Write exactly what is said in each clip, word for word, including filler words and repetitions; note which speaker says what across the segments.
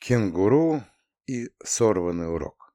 Speaker 1: Кенгуру и сорванный урок.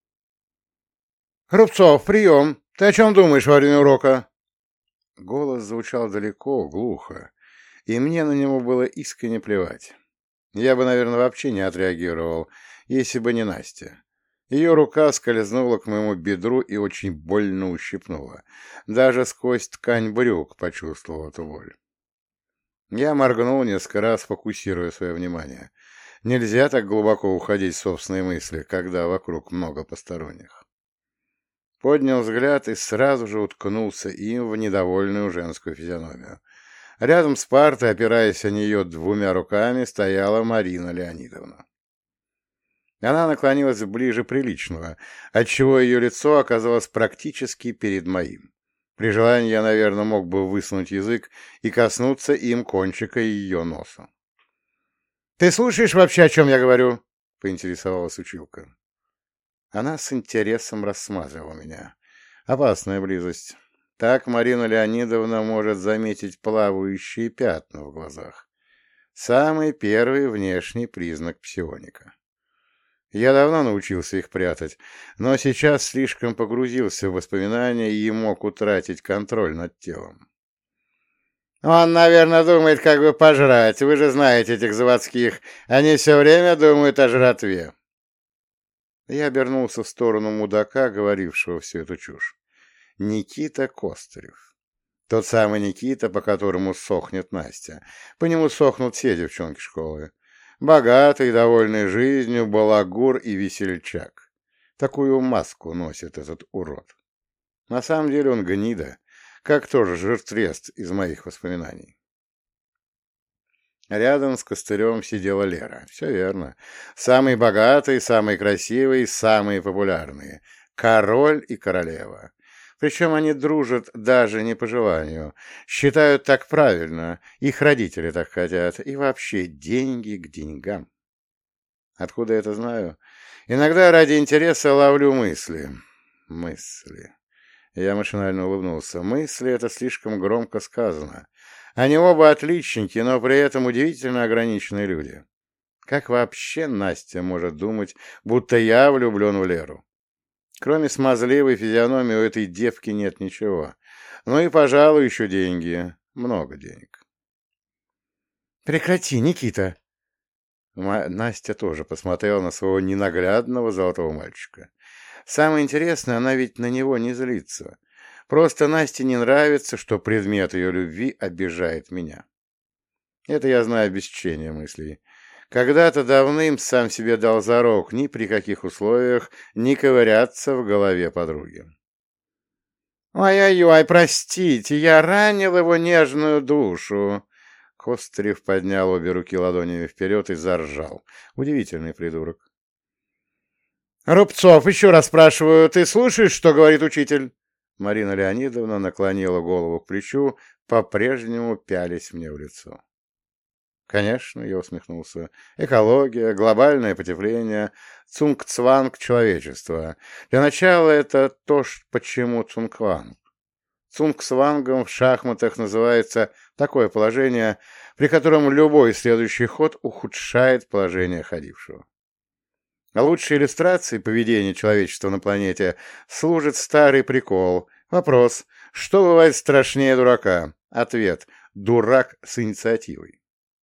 Speaker 1: «Рубцов, прием! Ты о чем думаешь во время урока?» Голос звучал далеко, глухо, и мне на него было искренне плевать. Я бы, наверное, вообще не отреагировал, если бы не Настя. Ее рука скользнула к моему бедру и очень больно ущипнула. Даже сквозь ткань брюк почувствовал эту боль. Я моргнул несколько раз, фокусируя свое внимание. Нельзя так глубоко уходить в собственные мысли, когда вокруг много посторонних. Поднял взгляд и сразу же уткнулся им в недовольную женскую физиономию. Рядом с партой, опираясь о нее двумя руками, стояла Марина Леонидовна. Она наклонилась ближе приличного, отчего ее лицо оказалось практически перед моим. При желании я, наверное, мог бы высунуть язык и коснуться им кончика ее носа. «Ты слушаешь вообще, о чем я говорю?» — поинтересовалась училка. Она с интересом рассматривала меня. Опасная близость. Так Марина Леонидовна может заметить плавающие пятна в глазах. Самый первый внешний признак псионика. Я давно научился их прятать, но сейчас слишком погрузился в воспоминания и мог утратить контроль над телом. «Он, наверное, думает, как бы пожрать. Вы же знаете этих заводских. Они все время думают о жратве». Я обернулся в сторону мудака, говорившего всю эту чушь. Никита Костырев. Тот самый Никита, по которому сохнет Настя. По нему сохнут все девчонки школы. Богатый, довольный жизнью, балагур и весельчак. Такую маску носит этот урод. На самом деле он гнида, как тоже жиртрест из моих воспоминаний. Рядом с Костырем сидела Лера. Все верно. Самый богатый, самый красивый, самые популярные. Король и королева. Причем они дружат даже не по желанию. Считают так правильно. Их родители так хотят. И вообще деньги к деньгам. Откуда я это знаю? Иногда ради интереса ловлю мысли. Мысли. Я машинально улыбнулся. Мысли — это слишком громко сказано. Они оба отличники, но при этом удивительно ограниченные люди. Как вообще Настя может думать, будто я влюблен в Леру? Кроме смазливой физиономии у этой девки нет ничего. Ну и, пожалуй, еще деньги. Много денег. «Прекрати, Никита!» Настя тоже посмотрела на своего ненаглядного золотого мальчика. Самое интересное, она ведь на него не злится. Просто Насте не нравится, что предмет ее любви обижает меня. Это я знаю без чтения мыслей. Когда-то давным сам себе дал зарок ни при каких условиях не ковыряться в голове подруги. «Ой-ой-ой, простите, я ранил его нежную душу!» Кострев поднял обе руки ладонями вперед и заржал. Удивительный придурок. «Рубцов, еще раз спрашиваю, ты слушаешь, что говорит учитель?» Марина Леонидовна наклонила голову к плечу, по-прежнему пялись мне в лицо. «Конечно», — я усмехнулся, — «экология, глобальное потепление, цунгцванг человечества. Для начала это то, почему цунгцванг. Цунгцвангом в шахматах называется такое положение, при котором любой следующий ход ухудшает положение ходившего. А лучшей иллюстрацией поведения человечества на планете служит старый прикол. Вопрос: что бывает страшнее дурака? Ответ: дурак с инициативой.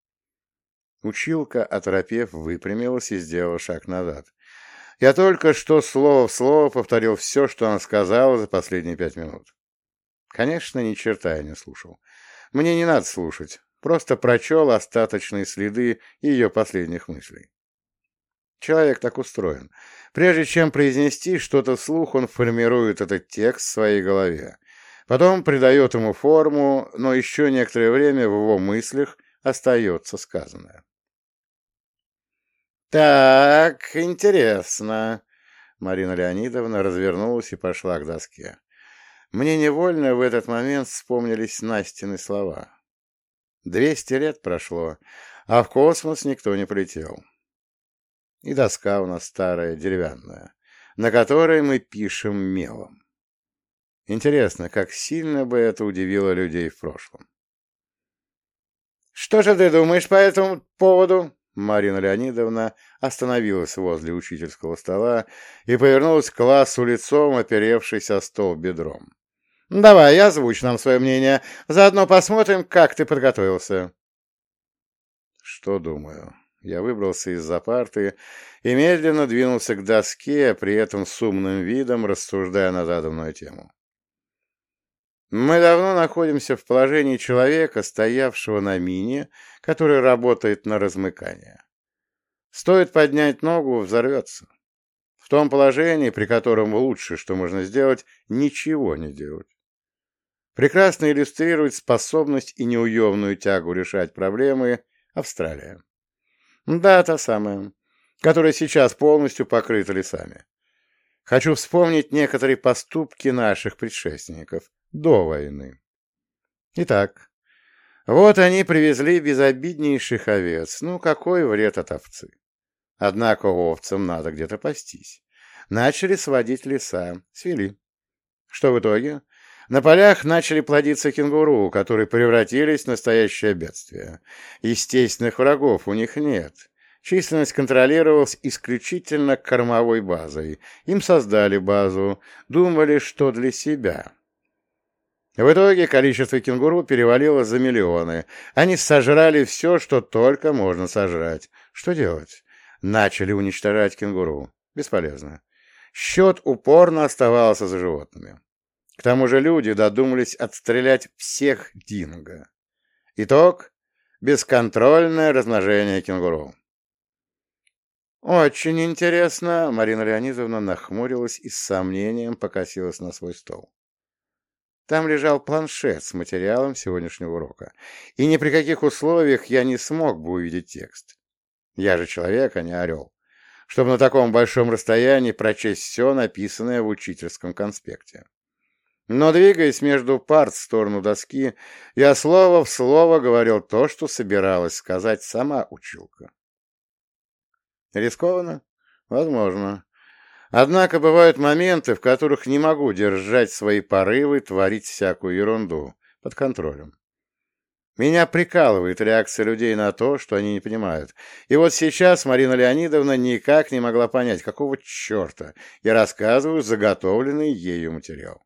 Speaker 1: Училка, оторопев, выпрямилась и сделала шаг назад. Я только что слово в слово повторил все, что она сказала за последние пять минут. Конечно, ни черта я не слушал. Мне не надо слушать, просто прочел остаточные следы ее последних мыслей. Человек так устроен. Прежде чем произнести что-то вслух, он формирует этот текст в своей голове. Потом придает ему форму, но еще некоторое время в его мыслях остается сказанное. «Так, интересно». Марина Леонидовна развернулась и пошла к доске. Мне невольно в этот момент вспомнились Настины слова. Двести лет прошло, а в космос никто не полетел. И доска у нас старая, деревянная, на которой мы пишем мелом. Интересно, как сильно бы это удивило людей в прошлом. «Что же ты думаешь по этому поводу?» Марина Леонидовна остановилась возле учительского стола и повернулась к классу лицом, оперевшись о стол бедром. «Давай, озвучь нам свое мнение. Заодно посмотрим, как ты подготовился». Что думаю? Я выбрался из-за парты и медленно двинулся к доске, при этом с умным видом рассуждая на заданную тему. Мы давно находимся в положении человека, стоявшего на мине, который работает на размыкание. Стоит поднять ногу — взорвется. В том положении, при котором лучше, что можно сделать, ничего не делать. Прекрасно иллюстрирует способность и неуемную тягу решать проблемы Австралия. Да, та самая, которая сейчас полностью покрыта лесами. Хочу вспомнить некоторые поступки наших предшественников до войны. Итак, вот они привезли безобиднейших овец. Ну, какой вред от овцы? Однако овцам надо где-то пастись. Начали сводить леса, свели. Что в итоге? На полях начали плодиться кенгуру, которые превратились в настоящее бедствие. Естественных врагов у них нет. Численность контролировалась исключительно кормовой базой. Им создали базу, думали, что для себя. В итоге количество кенгуру перевалило за миллионы. Они сожрали все, что только можно сожрать. Что делать? Начали уничтожать кенгуру. Бесполезно. Счет упорно оставался за животными. К тому же люди додумались отстрелять всех динго. Итог – бесконтрольное размножение кенгуру. «Очень интересно», — Марина Леонидовна нахмурилась и с сомнением покосилась на свой стол. Там лежал планшет с материалом сегодняшнего урока, и ни при каких условиях я не смог бы увидеть текст. Я же человек, а не орел, чтобы на таком большом расстоянии прочесть все, написанное в учительском конспекте. Но, двигаясь между парт в сторону доски, я слово в слово говорил то, что собиралась сказать сама училка. Рискованно? Возможно. Однако бывают моменты, в которых не могу держать свои порывы творить всякую ерунду под контролем. Меня прикалывает реакция людей на то, что они не понимают. И вот сейчас Марина Леонидовна никак не могла понять, какого черта я рассказываю заготовленный ею материал.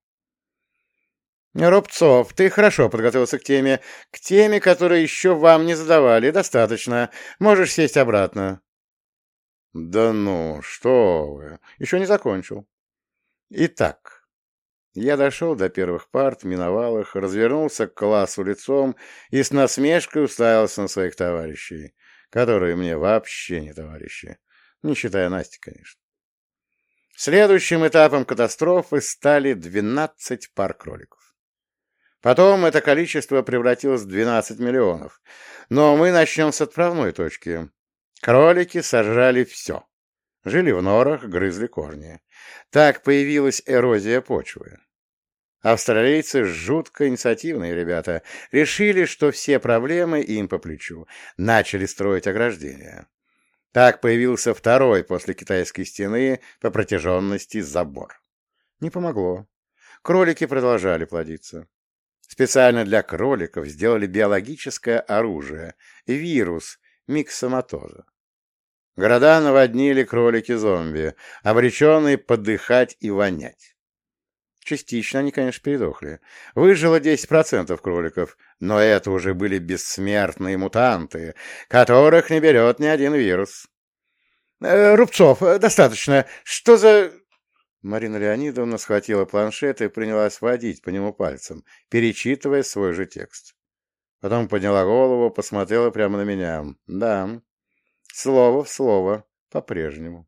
Speaker 1: «Рубцов, ты хорошо подготовился к теме. К теме, которую еще вам не задавали. Достаточно. Можешь сесть обратно». «Да ну, что вы! Еще не закончил». Итак, я дошел до первых парт, миновал их, развернулся к классу лицом и с насмешкой уставился на своих товарищей, которые мне вообще не товарищи, не считая Насти, конечно. Следующим этапом катастрофы стали двенадцать пар кроликов. Потом это количество превратилось в двенадцать миллионов. Но мы начнем с отправной точки. Кролики сожрали все. Жили в норах, грызли корни. Так появилась эрозия почвы. Австралийцы, жутко инициативные ребята, решили, что все проблемы им по плечу. Начали строить ограждения. Так появился второй после китайской стены по протяженности забор. Не помогло. Кролики продолжали плодиться. Специально для кроликов сделали биологическое оружие – вирус миксоматоза. Города наводнили кролики-зомби, обреченные подыхать и вонять. Частично они, конечно, передохли. Выжило десять процентов кроликов, но это уже были бессмертные мутанты, которых не берет ни один вирус. «Э, Рубцов, достаточно. Что за...» Марина Леонидовна схватила планшет и принялась водить по нему пальцем, перечитывая свой же текст. Потом подняла голову, посмотрела прямо на меня. Да, слово в слово, по-прежнему.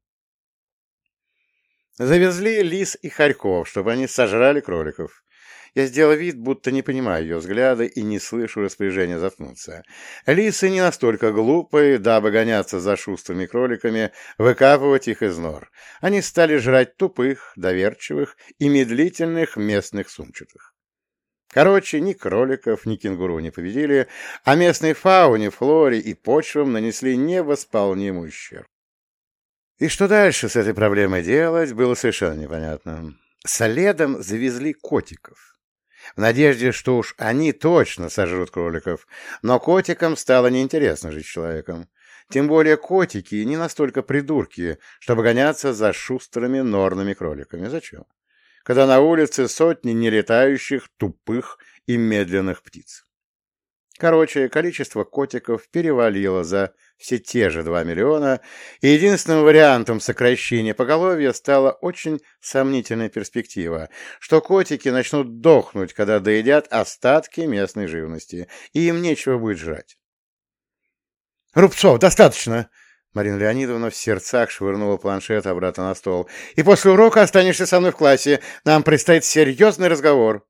Speaker 1: Завезли лис и хорьков, чтобы они сожрали кроликов. Я сделал вид, будто не понимаю ее взгляда и не слышу распоряжения заткнуться. Лисы не настолько глупые, дабы гоняться за шустрыми кроликами, выкапывать их из нор. Они стали жрать тупых, доверчивых и медлительных местных сумчатых. Короче, ни кроликов, ни кенгуру не победили, а местной фауне, флоре и почвам нанесли невосполнимый ущерб. И что дальше с этой проблемой делать, было совершенно непонятно. Следом завезли котиков. В надежде, что уж они точно сожрут кроликов, но котикам стало неинтересно жить с человеком. Тем более котики не настолько придурки, чтобы гоняться за шустрыми норными кроликами. Зачем? Когда на улице сотни нелетающих, тупых и медленных птиц. Короче, количество котиков перевалило за все те же два миллиона, и единственным вариантом сокращения поголовья стала очень сомнительная перспектива, что котики начнут дохнуть, когда доедят остатки местной живности, и им нечего будет жрать. «Рубцов, достаточно!» Марина Леонидовна в сердцах швырнула планшет обратно на стол. «И после урока останешься со мной в классе. Нам предстоит серьезный разговор».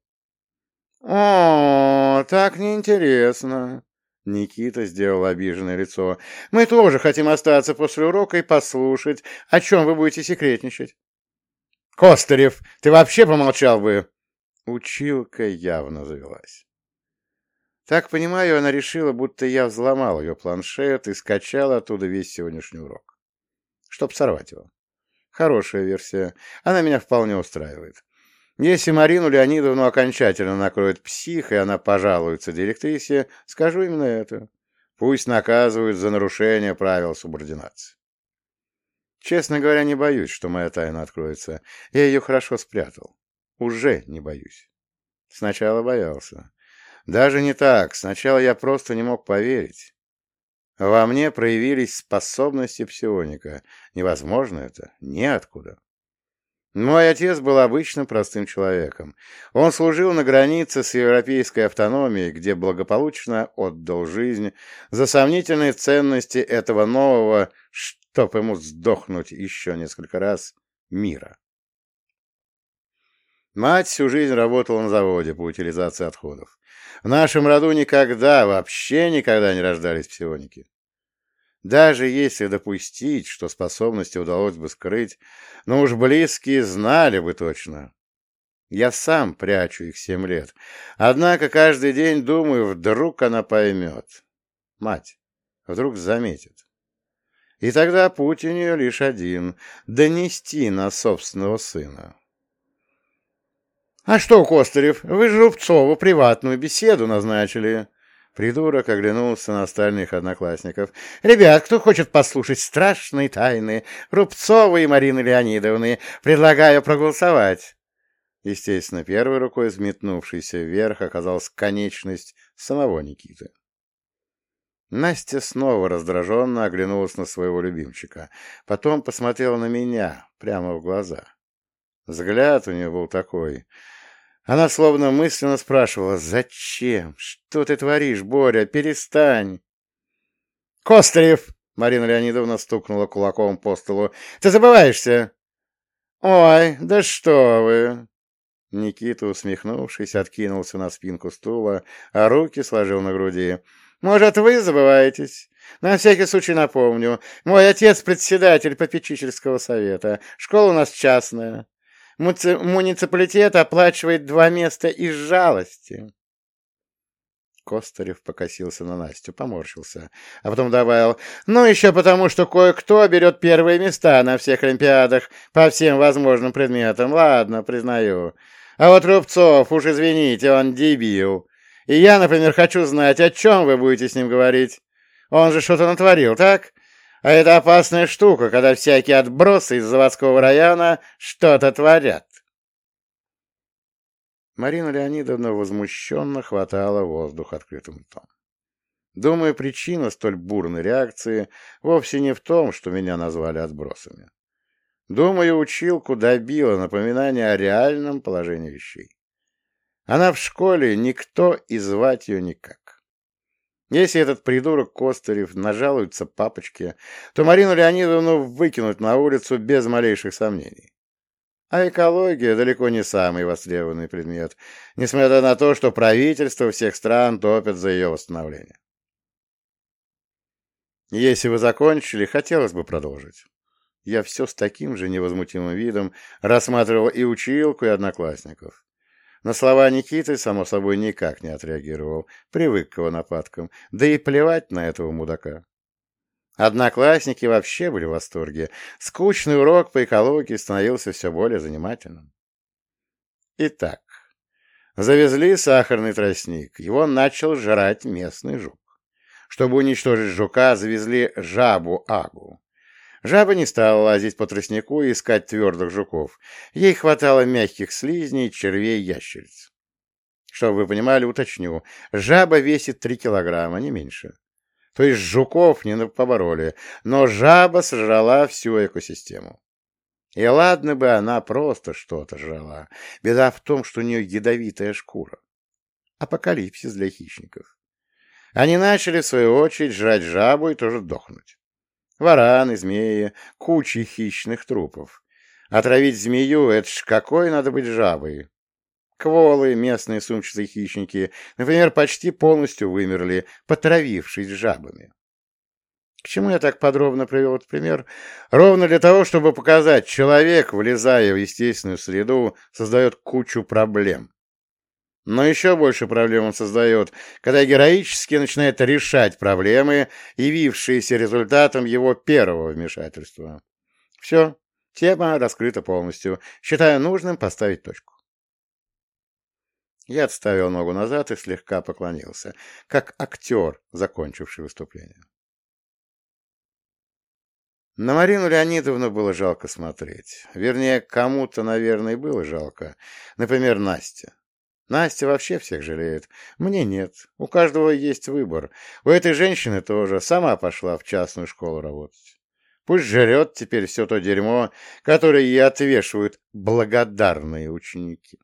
Speaker 1: «О, так неинтересно!» Никита сделал обиженное лицо. «Мы тоже хотим остаться после урока и послушать, о чем вы будете секретничать». «Костырев, ты вообще помолчал бы!» Училка явно завелась. Так понимаю, она решила, будто я взломал ее планшет и скачал оттуда весь сегодняшний урок. Чтоб сорвать его. Хорошая версия. Она меня вполне устраивает. Если Марину Леонидовну окончательно накроет псих, и она пожалуется директрисе, скажу именно это. Пусть наказывают за нарушение правил субординации. Честно говоря, не боюсь, что моя тайна откроется. Я ее хорошо спрятал. Уже не боюсь. Сначала боялся. Даже не так. Сначала я просто не мог поверить. Во мне проявились способности псионика. Невозможно это. Неоткуда. Мой отец был обычным простым человеком. Он служил на границе с европейской автономией, где благополучно отдал жизнь за сомнительные ценности этого нового, чтоб ему сдохнуть еще несколько раз, мира. Мать всю жизнь работала на заводе по утилизации отходов. В нашем роду никогда, вообще никогда не рождались псионики. Даже если допустить, что способности удалось бы скрыть, но уж близкие знали бы точно. Я сам прячу их семь лет. Однако каждый день думаю, вдруг она поймет. Мать, вдруг заметит. И тогда путь у нее лишь один — донести на собственного сына. «А что, Костырев, вы же Рубцову приватную беседу назначили». Придурок оглянулся на остальных одноклассников. «Ребят, кто хочет послушать страшные тайны Рубцовой и Марины Леонидовны, предлагаю проголосовать». Естественно, первой рукой, взметнувшейся вверх, оказалась конечность самого Никиты. Настя снова раздраженно оглянулась на своего любимчика. Потом посмотрела на меня, прямо в глаза. Взгляд у нее был такой... Она словно мысленно спрашивала: «Зачем? Что ты творишь, Боря? Перестань!» «Костырев!» — Марина Леонидовна стукнула кулаком по столу. «Ты забываешься!» «Ой, да что вы!» Никита, усмехнувшись, откинулся на спинку стула, а руки сложил на груди. «Может, вы забываетесь? На всякий случай напомню. Мой отец председатель попечительского совета. Школа у нас частная. Муниципалитет оплачивает два места из жалости». Костырев покосился на Настю, поморщился, а потом добавил: «Ну, еще потому, что кое-кто берет первые места на всех олимпиадах по всем возможным предметам. Ладно, признаю. А вот Рубцов, уж извините, он дебил. И я, например, хочу знать, о чем вы будете с ним говорить. Он же что-то натворил, так? А это опасная штука, когда всякие отбросы из заводского района что-то творят». Марина Леонидовна возмущенно хватала воздух открытым ртом. Думаю, причина столь бурной реакции вовсе не в том, что меня назвали отбросами. Думаю, училку добило напоминание о реальном положении вещей. Она в школе никто и звать ее никак. Если этот придурок Костырев нажалуется папочке, то Марину Леонидовну выкинуть на улицу без малейших сомнений. А экология далеко не самый востребованный предмет, несмотря на то, что правительства всех стран топят за ее восстановление. Если вы закончили, хотелось бы продолжить. Я все с таким же невозмутимым видом рассматривал и училку, и одноклассников. На слова Никиты, само собой, никак не отреагировал, привык к его нападкам, да и плевать на этого мудака. Одноклассники вообще были в восторге. Скучный урок по экологии становился все более занимательным. Итак, завезли сахарный тростник, его начал жрать местный жук. Чтобы уничтожить жука, завезли жабу-агу. Жаба не стала лазить по тростнику и искать твердых жуков. Ей хватало мягких слизней, червей, ящериц. Чтобы вы понимали, уточню. Жаба весит три килограмма, не меньше. То есть жуков не побороли, но жаба сожрала всю экосистему. И ладно бы она просто что-то жрала. Беда в том, что у нее ядовитая шкура. Апокалипсис для хищников. Они начали, в свою очередь, жрать жабу и тоже дохнуть. Вараны, змеи, куча хищных трупов. Отравить змею — это ж какой надо быть жабой. Кволы, местные сумчатые хищники, например, почти полностью вымерли, потравившись жабами. К чему я так подробно привел этот пример? Ровно для того, чтобы показать, человек, влезая в естественную среду, создает кучу проблем. Но еще больше проблем он создает, когда героически начинает решать проблемы, явившиеся результатом его первого вмешательства. Все, тема раскрыта полностью. Считаю нужным поставить точку. Я отставил ногу назад и слегка поклонился, как актер, закончивший выступление. На Марину Леонидовну было жалко смотреть. Вернее, кому-то, наверное, было жалко. Например, Насте. Настя вообще всех жалеет. Мне нет. У каждого есть выбор. У этой женщины тоже. Сама пошла в частную школу работать. Пусть жрет теперь все то дерьмо, которое ей отвешивают благодарные ученики.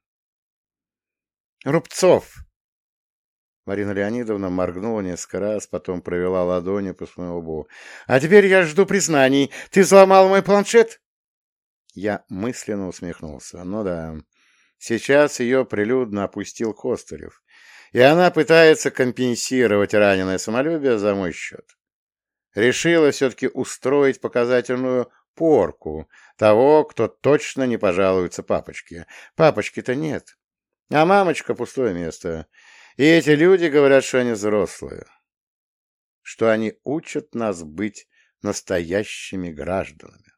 Speaker 1: Рубцов! Марина Леонидовна моргнула несколько раз, потом провела ладонью по своему лбу. «А теперь я жду признаний. Ты взломал мой планшет?» Я мысленно усмехнулся. Ну да, сейчас ее прилюдно опустил Костырев, и она пытается компенсировать раненое самолюбие за мой счет. Решила все-таки устроить показательную порку того, кто точно не пожалуется папочке. Папочки-то нет, а мамочка — пустое место. И эти люди говорят, что они взрослые, что они учат нас быть настоящими гражданами.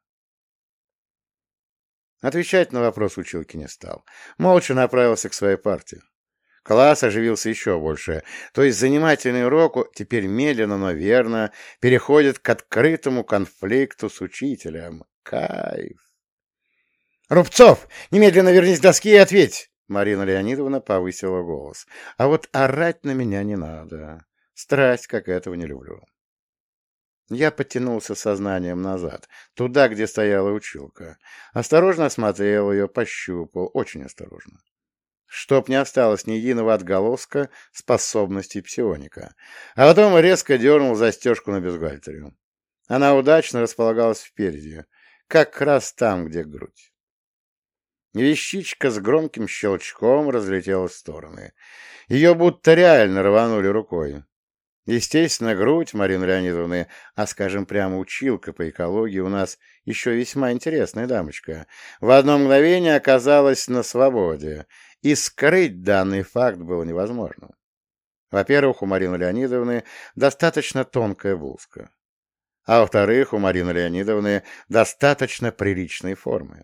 Speaker 1: Отвечать на вопрос училки не стал. Молча направился к своей партии. Класс оживился еще больше. То есть занимательный урок теперь медленно, но верно переходит к открытому конфликту с учителем. Кайф! «Рубцов, немедленно вернись к доске и ответь!» Марина Леонидовна повысила голос. «А вот орать на меня не надо. Страсть, как этого, не люблю». Я подтянулся сознанием назад, туда, где стояла училка. Осторожно осмотрел ее, пощупал, очень осторожно. Чтоб не осталось ни единого отголоска способностей псионика. А потом резко дернул застежку на бюстгальтере. Она удачно располагалась впереди, как раз там, где грудь. Вещичка с громким щелчком разлетелась в стороны. Ее будто реально рванули рукой. Естественно, грудь Марины Леонидовны, а, скажем прямо, училка по экологии у нас еще весьма интересная дамочка, в одно мгновение оказалась на свободе, и скрыть данный факт было невозможно. Во-первых, у Марины Леонидовны достаточно тонкая блузка, а во-вторых, у Марины Леонидовны достаточно приличной формы.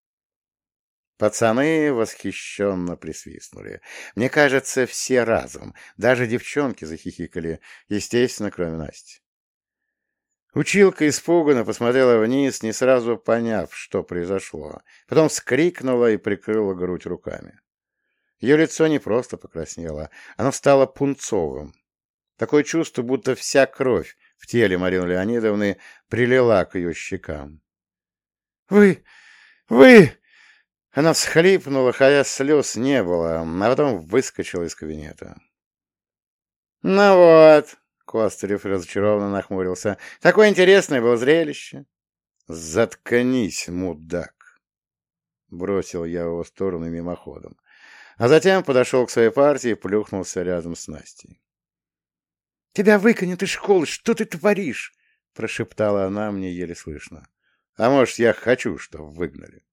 Speaker 1: Пацаны восхищенно присвистнули. Мне кажется, все разом. Даже девчонки захихикали, естественно, кроме Насти. Училка испуганно посмотрела вниз, не сразу поняв, что произошло. Потом вскрикнула и прикрыла грудь руками. Ее лицо не просто покраснело, оно стало пунцовым. Такое чувство, будто вся кровь в теле Марины Леонидовны прилила к ее щекам. «Вы... вы...» Она всхлипнула, хотя слез не было, а потом выскочила из кабинета. «Ну вот», — Костырев разочарованно нахмурился, — «такое интересное было зрелище». «Заткнись, мудак», — бросил я его в сторону мимоходом, а затем подошел к своей партии и плюхнулся рядом с Настей. «Тебя выгонят из школы, что ты творишь?» — прошептала она мне еле слышно. «А может, я хочу, чтобы выгнали».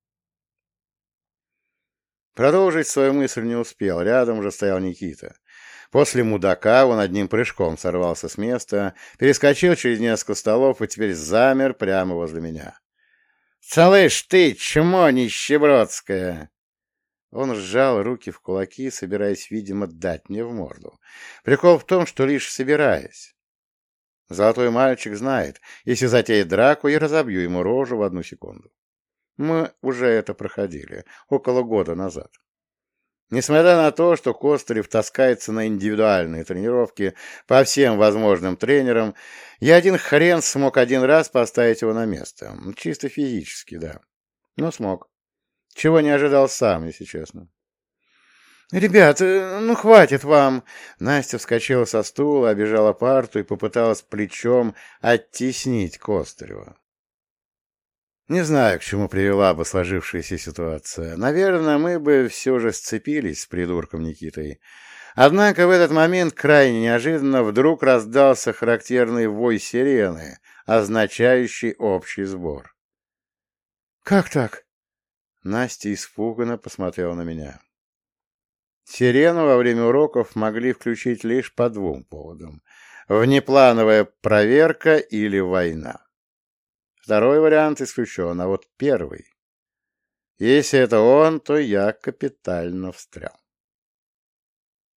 Speaker 1: Продолжить свою мысль не успел, рядом уже стоял Никита. После мудака он одним прыжком сорвался с места, перескочил через несколько столов и теперь замер прямо возле меня. «Слышь ты, чмо нищебродское!» Он сжал руки в кулаки, собираясь, видимо, дать мне в морду. Прикол в том, что лишь собираясь. Золотой мальчик знает, если затеет драку, я разобью ему рожу в одну секунду. Мы уже это проходили, около года назад. Несмотря на то, что Костырев таскается на индивидуальные тренировки по всем возможным тренерам, я один хрен смог один раз поставить его на место. Чисто физически, да. Но смог. Чего не ожидал сам, если честно. «Ребят, ну хватит вам!» Настя вскочила со стула, обежала парту и попыталась плечом оттеснить Костырева. Не знаю, к чему привела бы сложившаяся ситуация. Наверное, мы бы все же сцепились с придурком Никитой. Однако в этот момент крайне неожиданно вдруг раздался характерный вой сирены, означающий общий сбор. «Как так?» Настя испуганно посмотрела на меня. Сирену во время уроков могли включить лишь по двум поводам. Внеплановая проверка или война. Второй вариант исключен, а вот первый. Если это он, то я капитально встрял.